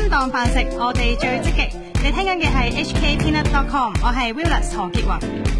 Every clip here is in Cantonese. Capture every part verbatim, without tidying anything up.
當飯食，我哋最積極。你聽緊嘅係 H K Peanut dot com， 我係 Willis 何潔雲。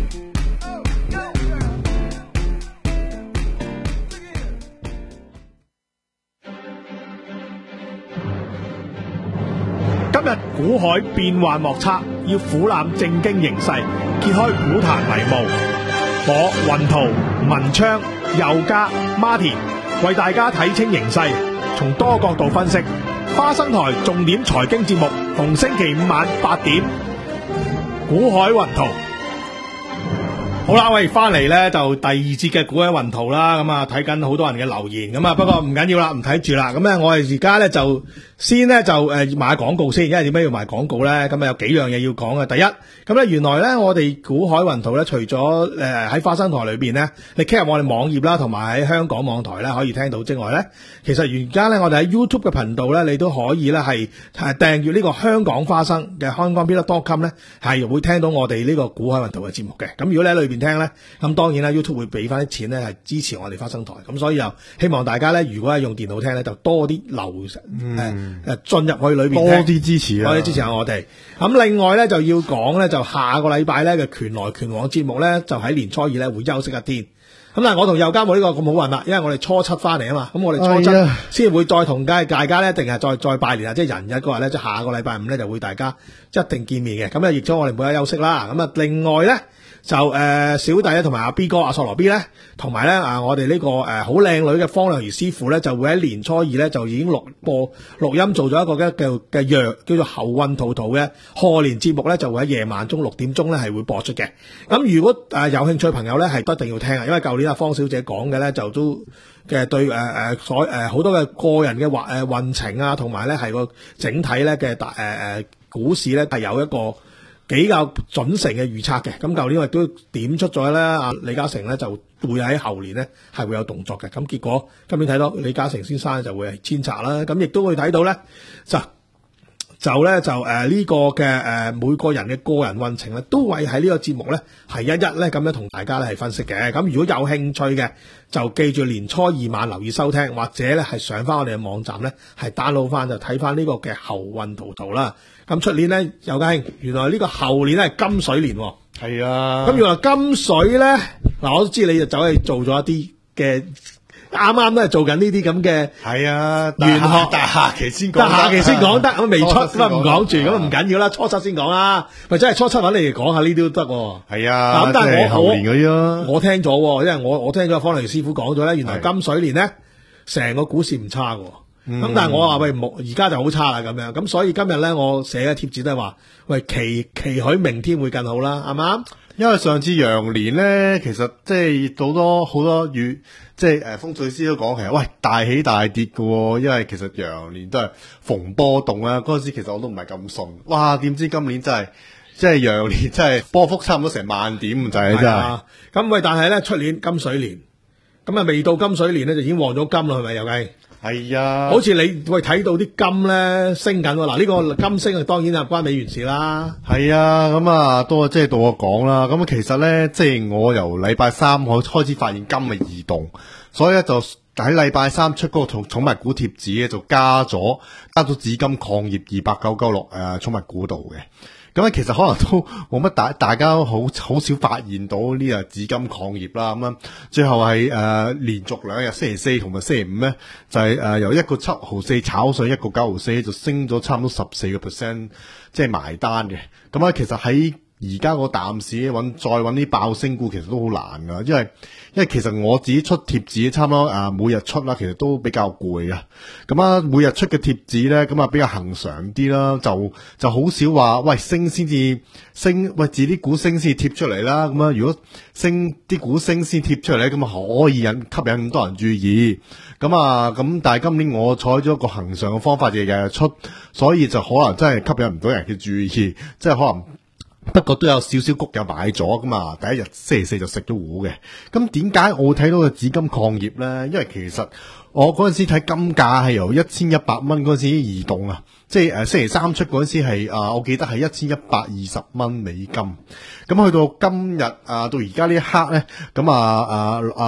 今日股海變幻莫測，要俯瞰正經形勢，揭開股壇迷霧。我雲圖、文昌、佑嘉、Martin 為大家睇清形勢，從多角度分析。花生台重點財經節目，逢星期五晚八點，股海雲圖。好啦，我哋翻嚟咧就第二節嘅股海雲圖啦，咁啊睇緊好多人嘅留言，咁啊不過唔緊要啦，唔睇住啦，咁咧我哋而家咧就先咧就誒買廣告先，因為點解要賣廣告咧？咁啊有幾樣嘢要講嘅。第一，咁咧原來咧我哋股海雲圖咧，除咗誒喺花生台裏邊咧，你 click 入我哋網頁啦，同埋喺香港網台咧可以聽到之外咧，其實而家咧我哋喺 YouTube 嘅頻道咧，你都可以咧係係訂閱呢個香港花生嘅香港 Peanut dot com 咧，係會聽到我哋呢個股海雲圖嘅節目嘅。咁如果你喺裏邊聽咧，咁當然啦 YouTube 會俾翻啲錢咧係支持我哋花生台，咁所以又希望大家咧如果係用電腦聽咧，就多啲留誒誒進入去裏邊多啲支持啊， 多啲支持下我哋。咁另外咧就要講咧，就下個禮拜咧嘅拳來拳往節目咧，就喺年初二咧會休息一天。咁但係我同佑嘉冇呢個咁好運啦，因為我哋初七翻嚟啊嘛，咁我哋初七先會再同大家咧，一定係再再拜年啊！即係人日嗰日咧，即係下個禮拜五咧就會大家一定見面嘅。咁咧亦都我哋每日休息啦。咁啊，另外咧。就誒、呃、小弟咧，同埋阿 B 哥阿索羅 B 咧，同埋咧啊，我哋呢、這個誒好靚女嘅方亮儀師傅咧，就會喺年初二咧就已經錄播錄音做咗一個嘅嘅嘅藥叫做猴運圖圖嘅賀年節目咧，就會喺夜晚中六點鐘咧係會播出嘅。咁如果誒、呃、有興趣嘅朋友咧，係一定要聽啊，因為舊年阿方小姐講嘅咧就都嘅對誒誒所誒好多嘅個人嘅運誒運程啊，同埋咧係個整體咧嘅大誒誒股市咧係有一個比較準成嘅預測嘅，咁舊年我亦都點出咗咧，阿李嘉誠咧就會喺後年咧係會有動作嘅，咁結果今年睇到李嘉誠先生就會係遷冊啦，咁亦都會睇到咧就就咧就誒呢、呃這個嘅誒、呃、每個人嘅個人運程咧都會喺呢個節目咧係一一咧咁樣同大家咧係分析嘅，咁如果有興趣嘅就記住年初二晚留意收聽，或者咧係上翻我哋嘅網站咧係 download 翻就睇翻呢個嘅猴運圖圖啦。咁出年咧，佑嘉兄，原來呢個後年咧係金水年， 係啊。 咁原來金水咧，嗱我都知你就走去做咗一啲嘅，啱啱都係做緊呢啲咁嘅， 係啊。 玄學， 但下期先講， 但下期先講得，咁未出咁啊唔講住，咁啊唔緊要啦，初七先講啦，咪真係初七揾你嚟講下呢啲都得。 係啊， 咁但係我後年嗰啲咯， 我聽咗，因為我我聽咗方力師傅講咗咧，原來金水年咧成個股市唔差嘅。咁、嗯、但係我話喂，而家就好差啦咁樣，咁所以今日咧我寫嘅貼紙都係話，喂期期許明天會更好啦，係嘛？ 因為上次羊年咧，其實即係好多好多月，即係誒風水師都講，其實喂大起大跌嘅，因為其實羊年都係逢波動啦。嗰陣時其實我都唔係咁信，哇！點知今年真係即係羊年真係波幅差唔多成萬點咁滯，真係。 咁喂，但係咧出年金水年，咁啊未到金水年咧就已經旺咗金啦，係咪又係？ 係啊， 好似你會睇到啲金咧升緊喎，嗱呢個金升啊，當然係關美元事啦。 係啊，咁啊都即係到我講啦。咁其實咧，即係我由禮拜三開開始發現金嘅異動，所以咧就喺禮拜三出嗰個寵寵物股貼紙咧就加咗加咗紫金礦業二八九九六誒寵物股度嘅。咁咧其實可能都冇乜大，大家好好少發現到呢個紫金礦業啦。咁樣最後係誒、呃、連續兩日星期四同埋星期五咧，就係、是、誒、呃、由一個七毫四炒上一個九毫四，就升咗差唔多十四個 percent，即係埋單嘅。咁咧其實喺而家個淡市揾再揾啲爆升股其實都好難噶，因為因為其實我自己出貼紙差唔多啊每日出啦，其實都比較攰啊。咁啊每日出嘅貼紙咧，咁啊比較恒常啲啦，就就好少話喂升先至升，喂自啲股升先貼出嚟啦。咁啊如果升啲股升先貼出嚟咧，咁啊可以引吸引咁多人注意。咁啊咁但係今年我採咗一個恒常嘅方法，日日出，所以就可能真係吸引唔到人嘅注意，即係可能。不過都有少少谷友買咗㗎嘛，第一日星期四就食咗糊嘅。咁點解我會睇到個紫金礦業咧？因為其實我嗰陣時睇金價係由一千一百蚊嗰陣時移動啊，即係誒星期三出嗰陣時係啊，我記得係一千一百二十蚊美金。咁去到今日啊，到而家呢一刻咧，咁啊啊啊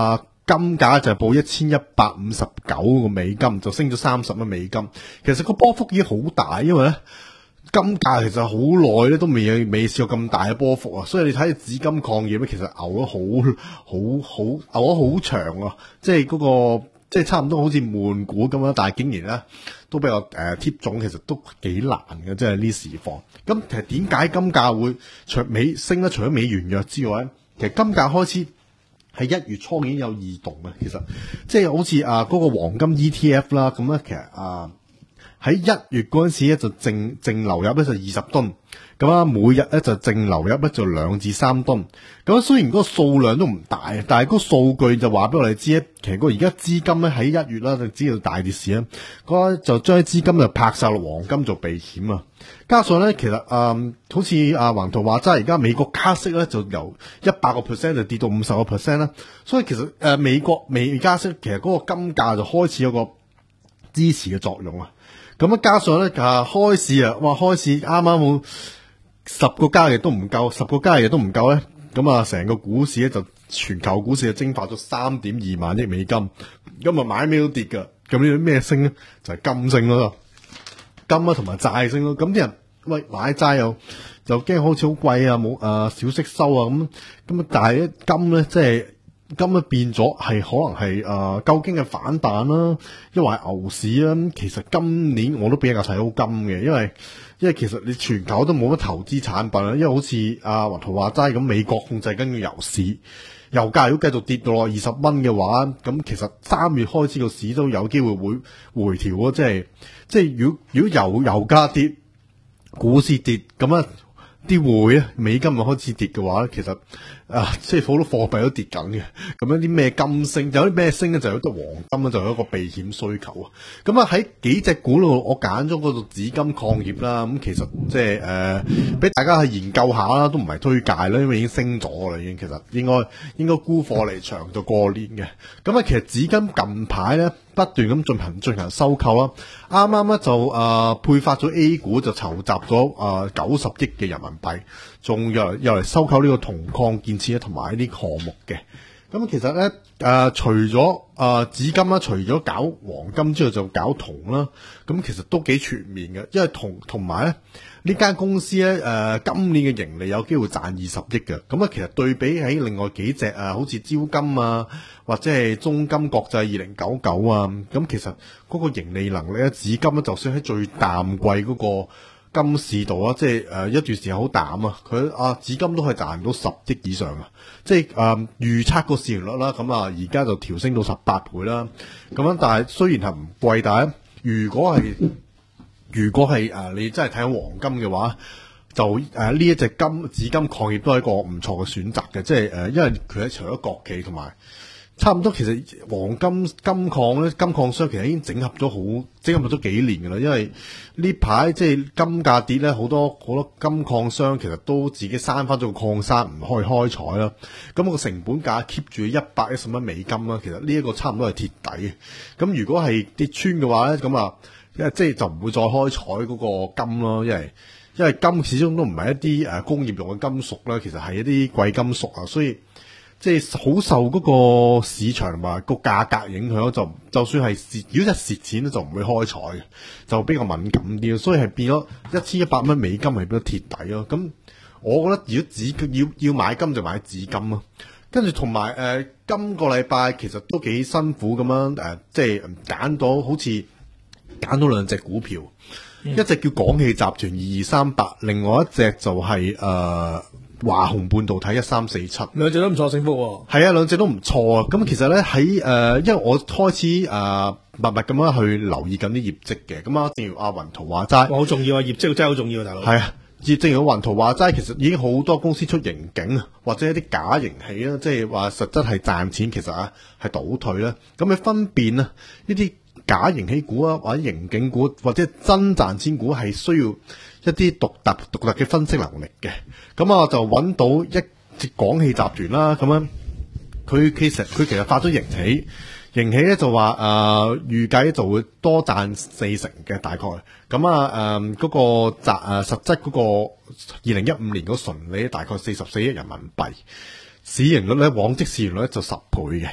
金價就係報一千一百五十九個美金，就升咗三十蚊美金。其實個波幅已經好大，因為咧金價其實好耐咧都未有未試過咁大嘅波幅啊。所以你睇紫金礦業咧，其實牛咗好好好牛咗好長啊，即係嗰個即係差唔多好似悶股咁樣，但係竟然咧都比較誒貼中，其實都幾難嘅，即係呢時況。咁其實點解金價會除美升得除咗美元弱之外咧，其實金價開始喺一月初已經有異動嘅。其實即係好似啊嗰個黃金 E T F 啦，咁咧其實啊喺一月嗰陣時咧就淨淨流入咧就二十噸，咁啊每日咧就淨流入咧就兩至三噸。咁雖然嗰個數量都唔大，但係嗰個數據就話俾我哋知咧，其實個而家資金咧喺一月啦，就知道大跌市啦，嗰就將啲資金就拍晒落黃金做避險啊。加上咧，其實誒、嗯，好似阿橫圖話齋，而家美國加息咧就由一百個 percent 就跌到五十個 percent 啦，所以其實誒、呃、美國未加息，其實嗰個金價就開始有個支持嘅作用啊。咁啊，加上咧啊開市啊，哇開市啱啱好十個交易日都唔夠，十個交易日都唔夠咧，咁啊成個股市咧就全球股市就蒸發咗三點二萬億美金，咁啊買咩都跌噶，咁呢啲咩升咧就係、是、金升咯。金啊，同埋債升咯，咁啲人喂買債又就驚好似好貴啊，冇誒少息收啊，咁咁啊，但係咧金咧即係金咧變咗係可能係誒、呃、究竟嘅反彈啦，因為牛市啦。咁其實今年我都比較睇好金嘅，因為因為其實你全球都冇乜投資產品啦，因為好似阿雲圖話齋咁，美國控制緊個油市。油價如果繼續跌到落二十蚊嘅話，咁其實三月開始個市都有機會會回調咯，即係即係如果如果油油價跌，股市跌，咁啊啲匯啊美金咪開始跌嘅話咧，其實啊即係好多貨幣都跌緊嘅，咁樣啲咩金升，有啲咩升咧，就有啲黃金咧，就有一個避險需求啊。咁啊喺幾隻股度，我揀咗嗰度紫金礦業啦，咁其實即係誒俾大家去研究下啦，都唔係推介啦，因為已經升咗啦，已經其實應該應該沽貨離場就過年嘅。咁啊，其實紫金近排咧不斷咁進行進行收購啦，啱啱咧就誒、呃、配發咗 A 股就籌集咗誒九十億嘅人民幣，仲又又嚟收購呢個銅礦建設同埋呢啲項目嘅。咁其實咧誒、呃、除咗誒、呃、紫金啦，除咗搞黃金之外，就搞銅啦。咁其實都幾全面嘅，因為銅同埋咧呢間公司咧誒、呃、今年嘅盈利有機會賺二十億嘅。咁啊，其實對比起另外幾隻啊，好似招金啊，或者係中金國際二零九九啊，咁其實嗰個盈利能力咧，紫金咧就算喺最淡季嗰個金市度啊，即係誒一段時間好淡啊，佢啊紫金都係賺到十億以上啊，即係誒預測個市盈率啦，咁啊而家就調升到十八倍啦，咁樣但係雖然係唔貴，但係如果係如果係誒、呃、你真係睇緊黃金嘅話，就誒呢、呃、一隻金紫金礦業都係一個唔錯嘅選擇嘅，即係誒、呃、因為佢喺除咗國企同埋。差唔多，其實黃金金礦咧，金礦商其實已經整合咗好，整合咗幾年噶啦。因為呢排即係金價跌咧，好多好多金礦商其實都自己閂翻咗個礦山，唔可以開採啦。咁個成本價 keep 住一百一十蚊美金啦。其實呢一個差唔多係鐵底嘅。咁如果係跌穿嘅話咧，咁啊，即係就唔會再開採嗰個金咯，因為因為金始終都唔係一啲誒工業用嘅金屬啦，其實係一啲貴金屬啊，所以。即係好受嗰個市場同埋個價格影響，就就算係蝕，如果一蝕錢咧就唔會開採嘅，就比較敏感啲，所以係變咗一千一百蚊美金係變咗鐵底咯。咁我覺得如果紫要要買金就買紫金咯。跟住同埋誒今個禮拜其實都幾辛苦咁樣誒、呃，即係揀到好似揀到兩隻股票，嗯、一隻叫廣汽集團二二三八，另外一隻就係、是、誒。呃華虹半導體一三四七， 兩隻都唔錯升幅， 係啊，兩隻都唔錯啊。咁其實咧喺誒，因為我開始誒、呃、密密咁樣去留意緊啲業績嘅。咁啊，正如阿雲圖話齋， 好重要啊，業績真係好重要啊，大佬。 係啊，正如阿雲圖話齋，其實已經好多公司出盈警啊，或者一啲假盈喜啦，即係話實質係賺錢，其實啊係倒退啦。咁你分辨啊呢啲假盈喜股啊，或者盈警股，或者真賺錢股係需要一啲獨特獨特嘅分析能力嘅。咁啊就揾到一隻廣汽集團啦，咁樣佢其實佢其實發咗盈喜，盈喜咧就話誒預計就會多賺四成嘅大概。咁啊誒嗰個賺誒實質嗰個二零一五年嗰純利大概四十四億人民幣，市盈率咧往績市盈率就十倍嘅。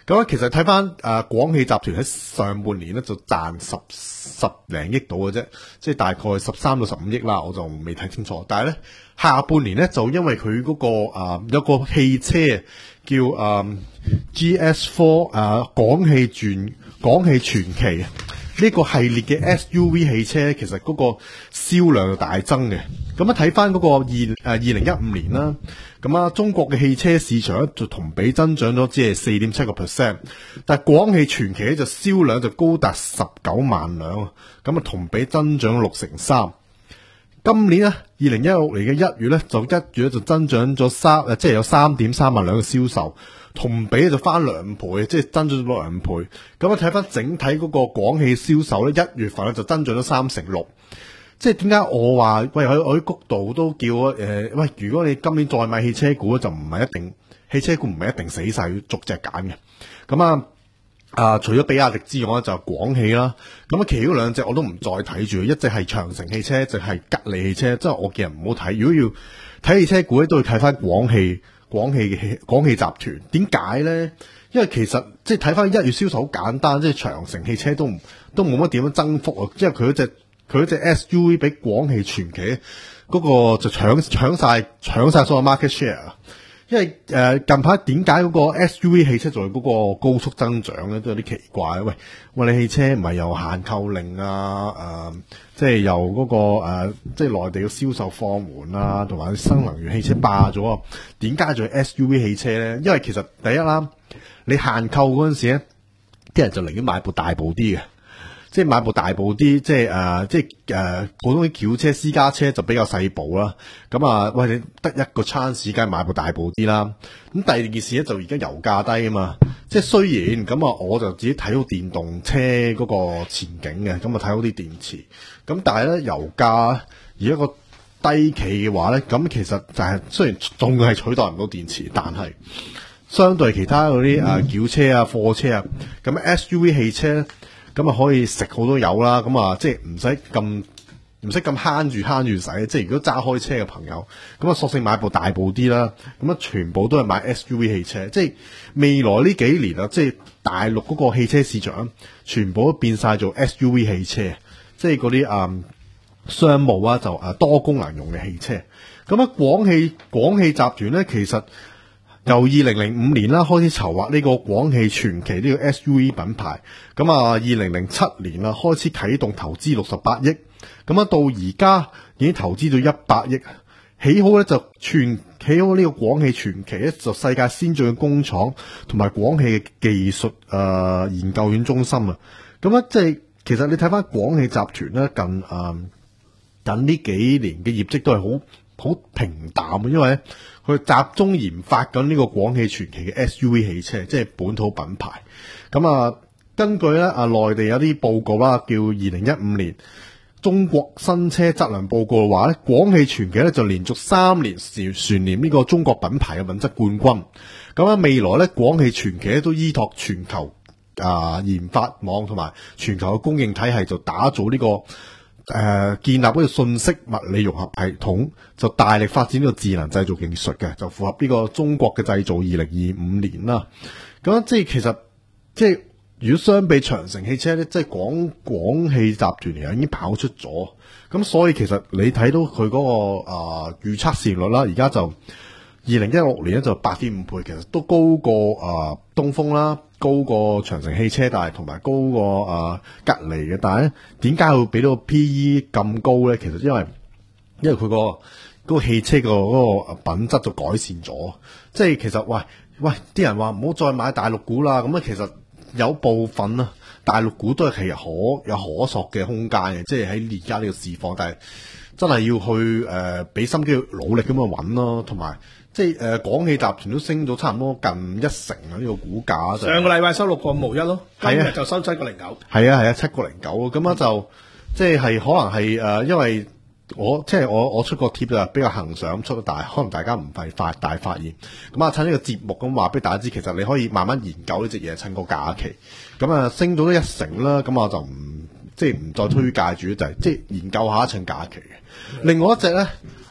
咁其實睇翻誒廣汽集團喺上半年咧就賺十十零億到嘅啫，即係大概十三到十五億啦，我就未睇清楚。但係咧下半年咧就因為佢嗰、那個誒、呃、有個汽車叫誒、呃、G S 四 誒廣汽傳廣汽傳祺呢個系列嘅 S U V 汽車，其實嗰個銷量就大增嘅。咁啊睇翻嗰個二誒二零一五年啦，咁啊中國嘅汽車市場咧就同比增長咗只係四點七個 percent， 但係廣汽傳祺咧就銷量就高達十九萬輛，咁啊同比增長六成三。今年咧二零一六年嘅一月咧就一月咧就增長咗三誒，即係有三點三萬輛嘅銷售。同比就翻兩倍，即係增長咗兩倍。咁啊睇翻整體嗰個廣汽銷售咧，一月份咧就增長咗三成六。即係點解我話喂，喺我啲谷度都叫誒、呃、喂，如果你今年再買汽車股咧，就唔係一定汽車股唔係一定死晒，要逐隻揀嘅。咁啊啊，除咗比亞迪之外咧，就係廣汽啦。咁啊，其餘嗰兩隻我都唔再睇住，一隻係長城汽車，一隻係吉利汽車。即係我見人唔好睇。如果要睇汽車股咧，都要睇翻廣汽。廣汽嘅廣汽集團點解咧？因為其實即係睇翻一月銷售好簡單，即係長城汽車都唔都冇乜點樣增幅啊！因為佢嗰隻佢嗰隻 S U V 比廣汽傳祺嗰個就搶搶晒搶晒所有 market share。因為誒、呃、近排點解嗰個 S U V 汽車仲係嗰個高速增長咧，都有啲奇怪。喂，喂，你汽車唔係有限購令啊？誒、呃，即係由嗰、那個誒、呃，即係內地嘅銷售放緩啊，同埋新能源汽車霸咗啊？點解仲係 S U V 汽車咧？因為其實第一啦，你限購嗰陣時咧，啲人就寧願買部大部啲嘅。即係買部大部啲，即係誒、呃，即係誒、呃，普通啲轎車、私家車就比較細部啦。咁啊，喂，你得一個 chance，梗係買部大部啲啦。咁第二件事咧，就而家油價低啊嘛。即係雖然咁啊，我就自己睇好電動車嗰個前景嘅，咁啊睇好啲電池。咁但係咧，油價而一個低企嘅話咧，咁其實就係、是、雖然仲係取代唔到電池，但係相對其他嗰啲誒轎車啊、貨車啊，咁 S U V 汽車咧。咁啊可以食好多油啦，咁啊即係唔使咁唔使咁慳住慳住使，即係如果揸開車嘅朋友，咁啊索性買部大部啲啦，咁啊全部都係買 S U V 汽車，即係未來呢幾年啊，即係大陸嗰個汽車市場全部都變晒做 S U V 汽車，即係嗰啲誒商務啊就誒多功能用嘅汽車。咁啊廣汽廣汽集團咧，其實由二零零五年啦開始籌劃呢個廣汽傳祺呢個 S U V 品牌，咁啊二零零七年啦開始啟動投資六十八億，咁啊到而家已經投資到一百億，起好咧就全起好呢個廣汽傳祺咧就世界先進嘅工廠同埋廣汽嘅技術誒、呃、研究院中心啊，咁啊即係其實你睇翻廣汽集團咧近誒、呃、近呢幾年嘅業績都係好好平淡啊，因為咧佢集中研發緊呢個廣汽傳祺嘅 S U V 汽車，即係本土品牌。咁啊，根據咧啊內地有啲報告啦，叫二零一五年中國新車質量報告嘅話咧，廣汽傳祺咧就連續三年蟬蟬聯呢個中國品牌嘅品質冠軍。咁啊，未來咧廣汽傳祺都依託全球啊研發網同埋全球嘅供應體系，就打造呢、這個。誒、呃，建立嗰個信息物理融合系統，就大力發展呢個智能製造技術嘅，就符合呢個中國嘅製造二零二五年啦。咁即係其實即係如果相比長城汽車咧，即係廣廣汽集團嚟講已經跑出咗。咁所以其實你睇到佢嗰、那個啊預測市盈率啦，而家就二零一六年咧就八點五倍，其實都高過啊、呃、東風啦。高過長城汽車，但係同埋高過啊、呃、吉利嘅，但係咧點解會俾到個 P E 咁高咧？其實因為因為佢、嗰個嗰、嗰個汽車個嗰個品質就改善咗，即係其實喂喂啲人話唔好再買大陸股啦，咁啊其實有部分啊大陸股都係其實可有可塑嘅空間嘅，即係喺而家呢個市況，但係真係要去誒俾、呃、心機努力咁去揾咯，同埋。即係誒，廣汽集團都升咗差唔多近一成啊！呢、這個股價上個禮拜收六個五毫一咯，今日就收七個零九。 係啊係啊，七個零九咁樣就即係係可能係誒、呃，因為我即係我我出個貼就比較恒常出，但係可能大家唔係發大發現。咁啊，趁呢個節目咁話俾大家知，其實你可以慢慢研究呢隻嘢，趁個假期。咁啊，升到一成啦，咁我就唔即係唔再推介住，就係、是、即係研究下一趁假期嘅。另外一隻咧。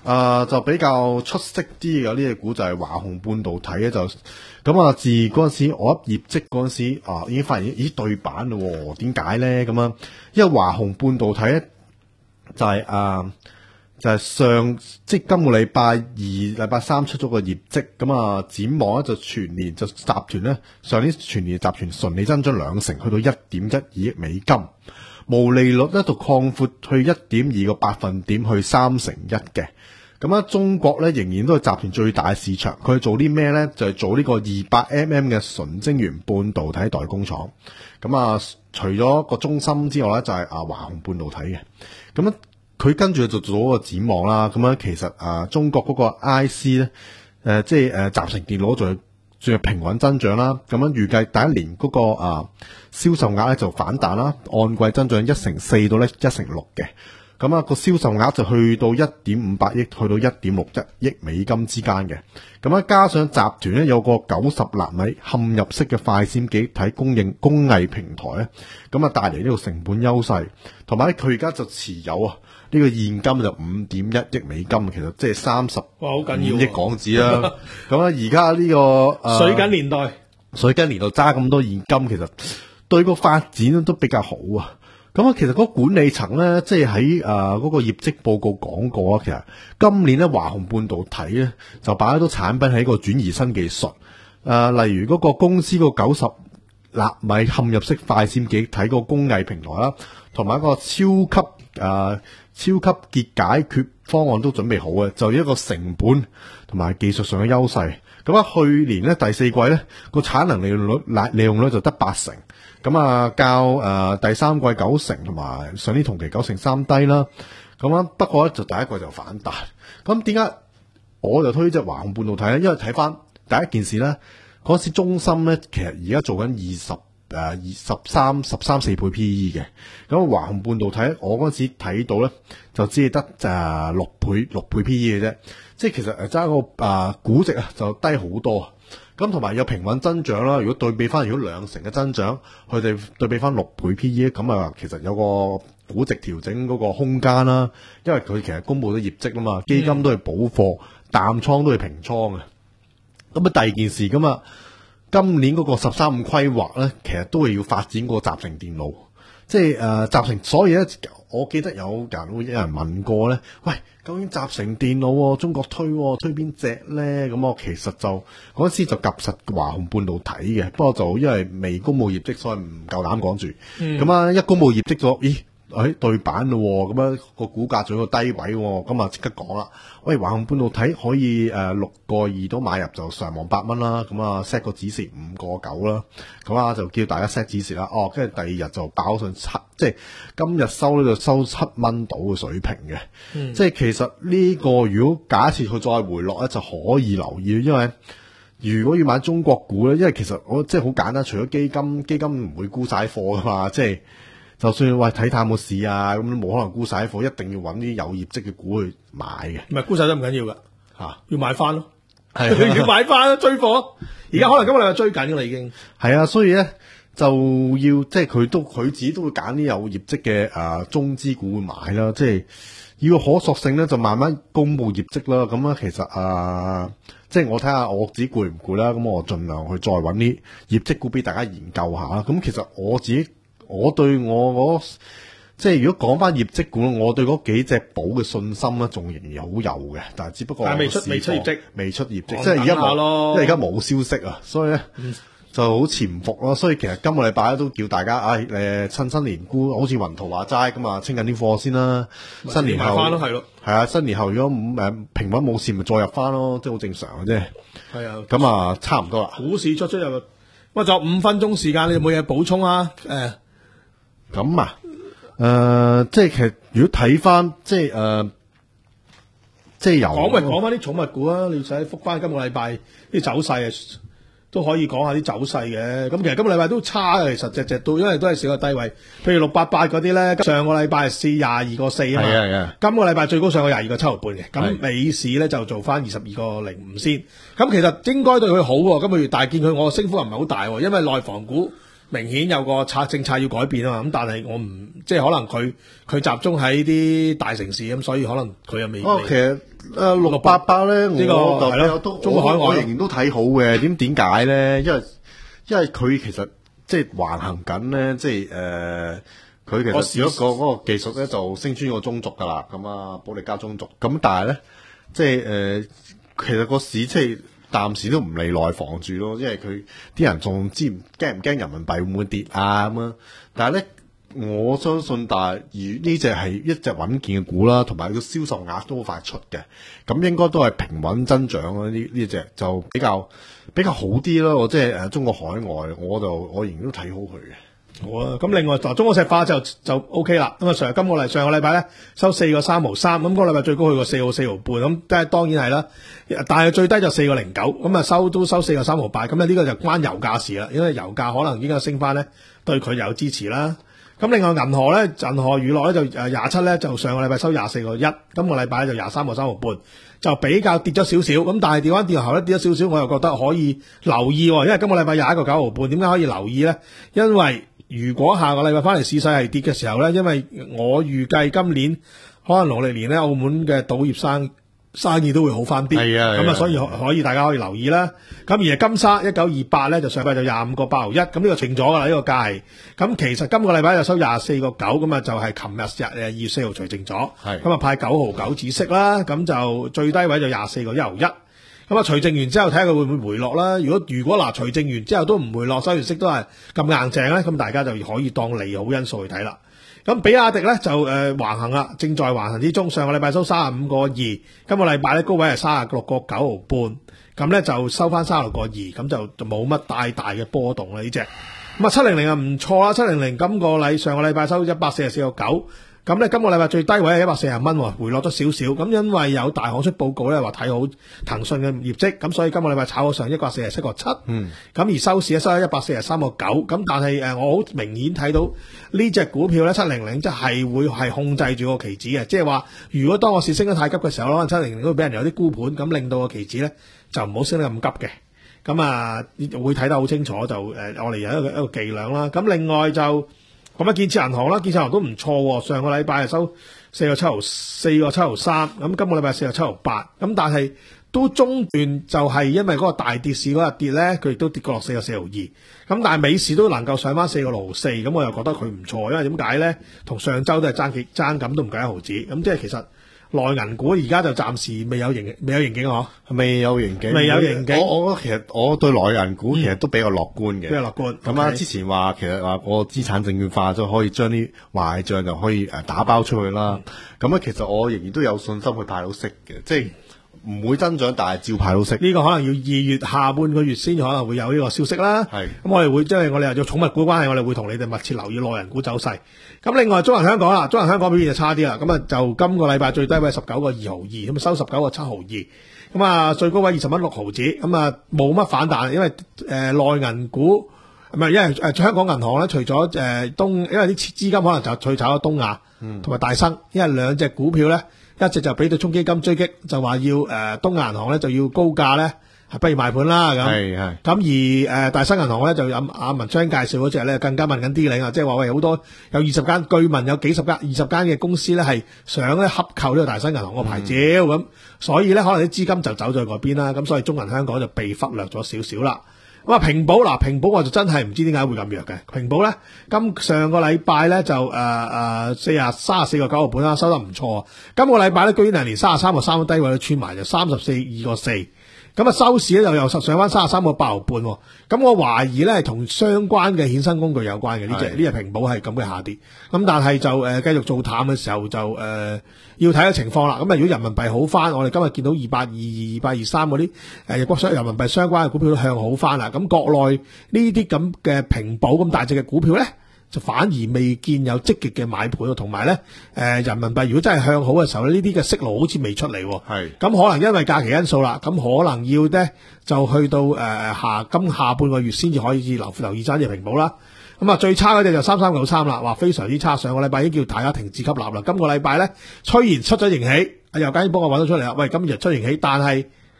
呃，就比較出色啲嘅呢隻股就係華虹半導體咧，就咁啊！自嗰陣時我一業績嗰陣時啊，已經發現咦對版咯，點解咧咁啊？因為華虹半導體咧就係、是、啊，就係、是、上即係今個禮拜二、禮拜三出咗個業績，咁啊展望咧就全年就集團咧上年全年集團純利增長兩成，去到一點一二億美金。毛利率咧就擴闊去一點二個百分點，去三成一嘅。咁啊，中國咧仍然都係集團最大嘅市場。佢做啲咩咧？就係、是、做呢個二百 millimeter 嘅純晶圓半導體代工廠。咁啊，除咗個中芯之外咧，就係啊華虹半導體嘅。咁啊，佢跟住就做咗個展望啦。咁樣其實啊，中國嗰個 I C 咧，誒、呃、即係誒、呃、集成電腦仲係仲係平穩增長啦。咁樣預計第一年嗰、那個啊銷售額咧就反彈啦，按季增長一成四到咧一成六嘅。咁啊，個銷售額就去到一點五八億，去到一點六一億美金之間嘅。咁啊，加上集團咧有個九十納米嵌入式嘅快閃記憶體供應工藝平台咧，咁啊帶嚟呢個成本優勢，同埋咧佢而家就持有啊呢個現金就五點一億美金，其實即係三十五億港紙啦。咁啊，而家呢個誒、呃、 水緊年代， 水緊年代揸咁多現金，其實對個發展都比較好啊。咁啊，其實嗰個管理層咧，即係喺誒嗰個業績報告講過啊。其實今年咧，華虹半導體咧就擺咗多產品喺個轉移新技術，誒、呃，例如嗰個公司個九十納米嵌入式快閃記憶體個工藝平台啦，同埋一個超級誒、呃、超級結解決方案都準備好嘅，就一個成本同埋技術上嘅優勢。咁啊，去年咧第四季咧個產能利用率利用率就得八成。咁啊，較誒、呃、第三季九成同埋上年同期九成三低啦。咁啊，不過咧就第一季就反彈。咁點解我就推隻華虹半導體咧？因為睇翻第一件事咧，嗰時中芯咧其實而家做緊二十誒二十三十三四倍 P E 嘅。咁華虹半導體我嗰時睇到咧就只係得誒六倍六倍 P E 嘅啫。即係其實誒揸個誒估值啊就低好多。咁同埋有平穩增長啦。如果對比翻，如果兩成嘅增長，佢哋對比翻六倍 P E， 咁啊，其實有個估值調整嗰個空間啦。因為佢其實公布咗業績啦嘛，基金都係補貨，淡倉都係平倉嘅。咁啊，第二件事咁啊，今年嗰個十三五規劃咧，其實都係要發展個集成電路，即係誒、呃、集成。所以咧，我記得有人會有人問過咧，喂，究竟集成電路中國推推邊隻咧？咁我其實就嗰陣時就及實華虹半導體嘅，不過就因為未公布業績，所以唔夠膽講住。咁啊、嗯，一公布業績咗，咦？誒、哎、對版咯，咁樣個股價仲有個低位，咁啊即刻講啦。喂，華虹半導體可以誒六個二都買入就上望八蚊啦，咁啊 set 個止蝕五個九啦，咁啊就叫大家 set 止蝕啦。哦，跟住第二日就爆上七，即係今日收呢度收七蚊到嘅水平嘅。嗯、即係其實呢個如果假設佢再回落咧，就可以留意，因為如果要買中國股咧，因為其實我即係好簡單，除咗基金，基金唔會沽晒貨噶嘛，即係。就算喂睇淡冇市啊，咁都冇可能沽晒貨，一定要揾啲有業績嘅股去買嘅。 唔係沽晒都唔緊要噶，吓、啊、要買翻咯， 係要買翻咯，追貨。而家可能今日你係追緊噶啦，已經係啊，所以咧就要即係佢都佢自己都會揀啲有業績嘅誒中資股去買啦，即係要可塑性咧就慢慢公布業績啦。咁啊，其實誒、呃、即係我睇下我自己攰唔攰啦，咁我盡量去再揾啲業績股俾大家研究下啦。咁其實我自己。我對我我即係如果講翻業績股，我對嗰幾隻寶嘅信心咧，仲仍然好有嘅。但係只不過但未出未出業績， 未出業績，即係而家冇，因為而家冇消息啊，所以咧、嗯、就好潛伏咯。所以其實今個禮拜都叫大家，唉、哎、誒，趁新年沽，好似雲圖話齋咁啊，清緊啲貨先啦。新年後翻咯，係咯， 係啊，新年後如果誒平穩冇事，咪再入翻咯，即係好正常嘅啫。 係啊， 咁啊，差唔多啦。 股市出出入入，喂，仲有五分鐘時間，你有冇嘢補充啊？誒、呃。 咁啊，誒、呃，即係其實如果睇翻，即係誒、呃，即係由講咪講翻啲寵物股啊，你使復翻今個禮拜啲走勢啊，都可以講下啲走勢嘅。咁其實今個禮拜都差嘅，其實隻隻都，因為都係少個低位。譬如六八八嗰啲咧，上個禮拜係四廿二個四啊嘛， 係啊， 今個禮拜最高上過廿二個七毫半嘅。咁美市咧就做翻二十二個零五先。咁其實應該對佢好喎。今個月大見佢我升幅又唔係好大喎，因為內房股。 明顯有個策政策要改變啊嘛。咁但係我唔即係可能佢佢集中喺啲大城市咁，所以可能佢又未。 哦，其實誒六八八咧， 呢個係咯， 都中國海外我仍然都睇好嘅。點點解咧？因為因為佢其實即係橫行緊咧，即係誒。呃佢其實如果個嗰個技術咧就升穿個中軸噶啦，咁啊保利加中軸，咁但係咧即係誒、呃，其實個市即係暫時都唔利內防住咯，因為佢啲人仲知唔驚唔驚人民幣會唔會跌啊咁啊？但係咧，我相信但係而呢隻係一隻穩健嘅股啦，同埋個銷售額都好快出嘅，咁應該都係平穩增長咯。呢呢隻就比較比較好啲咯。我即係誒中國海外，我就我仍然都睇好佢嘅。 好啊，咁另外嗱，中國石化就就 O K 啦。咁啊，上今個禮上個禮拜咧收四個三毫三，咁嗰個禮拜最高去過四個四毫半，咁即係當然係啦。但係最低就四個零九，咁啊收都收四個三毫八。咁咧呢個就關油價事啦，因為油價可能應該升翻咧，對佢有支持啦。咁另外銀河咧，銀河娛樂咧就誒廿七咧就上個禮拜收廿四個一，今個禮拜咧就廿三個三毫半，就比較跌咗少少。咁但係跌翻跌後咧跌咗少少，我又覺得可以留意，因為今個禮拜廿一個九毫半，點解可以留意咧？因為如果下個禮拜翻嚟市勢係跌嘅時候咧，因為我預計今年可能農曆年咧，澳門嘅賭業生生意都會好翻啲， 係啊， 咁啊，所以可以大家可以留意啦。咁而係金沙一九二八咧，就上個禮拜就廿五個八毫一，咁呢個清咗噶啦，呢個價係。咁其實今個禮拜就收廿四個九，咁啊就係琴日日誒二月四號除淨咗，咁啊派九毫九止息啦，咁就最低位就廿四個一毫一。咁啊，除淨完之後睇下佢會唔會回落啦。如果如果嗱，除淨完之後都唔回落，收完息都係咁硬淨咧，咁大家就可以當利好因素去睇啦。咁比亞迪咧就誒、呃、橫行啦，正在橫行之中。上個禮拜收三十五個二，今個禮拜咧高位係三十六個九毫半，咁咧就收翻三十六個二，咁就就冇乜太大嘅波動啦呢隻。咁啊七零零啊唔錯啦，七零零今個禮上個禮拜收一百四十四個九。咁咧，今個禮拜最低位係一百四十蚊，回落咗少少。咁因為有大行出報告咧，話睇好騰訊嘅業績，咁所以今個禮拜炒咗上一百四十七個七。嗯。咁而收市咧收喺一百四十三個九。咁但係誒，我好明顯睇到呢隻股票咧，七零零即係會係控制住個期指嘅，即係話如果當個市升得太急嘅時候，可能七零零都會俾人有啲沽盤，咁令到個期指咧就唔好升得咁急嘅。咁啊，會睇得好清楚，就誒我哋有一個一個伎倆啦。咁另外就。咁啊，建設銀行啦，建設銀行都唔錯，上個禮拜係收四個七毫四個七毫三，咁今個禮拜四個七毫八，咁但係都中段就係因為嗰個大跌市嗰日跌咧，佢亦都跌過落四個四毫二，咁但係尾市都能夠上翻四個六毫四，咁我又覺得佢唔錯，因為點解咧？同上週都係爭幾爭咁都唔夠一毫子，咁即係其實。內銀股而家就暫時未有盈未有盈警嗬， 未有盈警， 未有盈警。 我我其實我對內銀股其實都比較樂觀嘅， 比較樂觀。 咁啊，之前話其實話個資產證券化就可以將啲壞賬就可以誒打包出去啦。咁啊，其實我仍然都有信心去派到息嘅，即係唔會增長，但係照派到息。 呢個可能要二月下半個月先可能會有呢個消息啦。係。咁我哋會即係我哋又做寵物股關係，我哋會同你哋密切留意內銀股走勢。咁另外中銀香港啦，中銀香港表現就差啲啦。咁啊就今個禮拜最低位十九個二毫二，咁啊收十九個七毫二。咁啊最高位二十蚊六毫子。咁啊冇乜反彈，因為誒內銀股唔係因為誒香港銀行咧，除咗誒東，因為啲資金可能就去炒咗東亞同埋大生，因為兩隻股票咧一直就俾對沖基金追擊，就話要誒東亞銀行咧就要高價咧。係不如賣盤啦咁，係係咁而誒、呃、大新銀行咧就有阿文章介紹嗰隻咧更加問緊啲領啊，即係話喂好多有二十間，據聞有幾十間二十間嘅公司咧係想咧洽購呢個大新銀行個牌照咁、嗯，所以咧可能啲資金就走咗去嗰邊啦，咁所以中銀香港就被忽略咗少少啦。咁啊平保嗱平保我就真係唔知點解會咁弱嘅，平保咧今上個禮拜咧就誒誒四廿三十四個九毫半啦，收得唔錯。今個禮拜咧居然係連三十三個三個低位都穿埋，就三十四二個四。咁啊收市咧又又上翻三十三個八毫半，咁我懷疑咧係同相關嘅衍生工具有關嘅呢隻呢隻平保係咁嘅下跌，咁但係就誒、呃、繼續做淡嘅時候就誒、呃、要睇下情況啦。咁啊如果人民幣好翻，我哋今日見到二百二二百二三嗰啲誒國商人民幣相關嘅股票都向好翻啦。咁國內呢啲咁嘅平保咁大隻嘅股票咧，就反而未見有積極嘅買盤，同埋咧誒人民幣如果真係向好嘅時候咧，呢啲嘅息路好似未出嚟，係咁可能因為假期因素啦，咁可能要咧就去到誒、呃、下今下半個月先至可以留留意翻隻平保啦。咁啊最差嗰隻就三三九三啦，話非常之差，上個禮拜已經叫大家停止吸納啦。今個禮拜咧雖然出咗盈喜，阿尤嘉已經幫我揾到出嚟啦，喂今日出盈喜，但係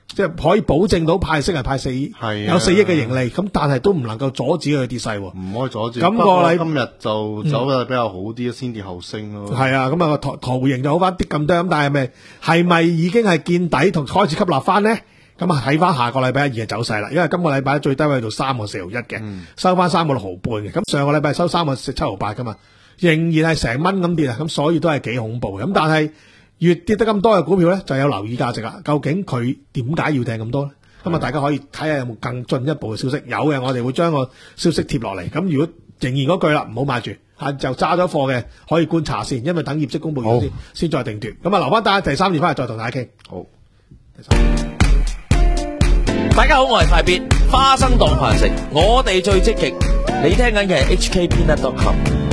即係可以保證到派息係派四億， 係啊有四億嘅盈利，咁但係都唔能夠阻止佢跌勢喎。 唔可以阻止。 咁個不過禮今日就走得比較好啲，先跌後升咯。 係啊，咁啊個圖圖形就好翻啲咁多，咁但係咪係咪已經係見底同開始吸納翻呢？咁啊睇翻下個禮拜一二嘅走勢啦，因為今個禮拜最低位到三個四毫一嘅，收翻三個六毫半嘅。咁上個禮拜收三個七毫八噶嘛，仍然係成蚊咁跌啊，咁所以都係幾恐怖嘅。咁但係越跌得咁多嘅股票咧，就有留意價值啦。究竟佢點解要掟咁多咧？咁啊，大家可以睇下有冇更進一步嘅消息。有嘅，我哋會將個消息貼落嚟。咁如果仍然嗰句啦，唔好買住，嚇就揸咗貨嘅可以觀察先，因為等業績公佈完先，先再定奪。咁啊，留翻大家第三節翻嚟再同大家傾。 好。 大家好，我係快必花生當飯食，我哋最積極。你聽緊嘅係 H K Peanut dot com。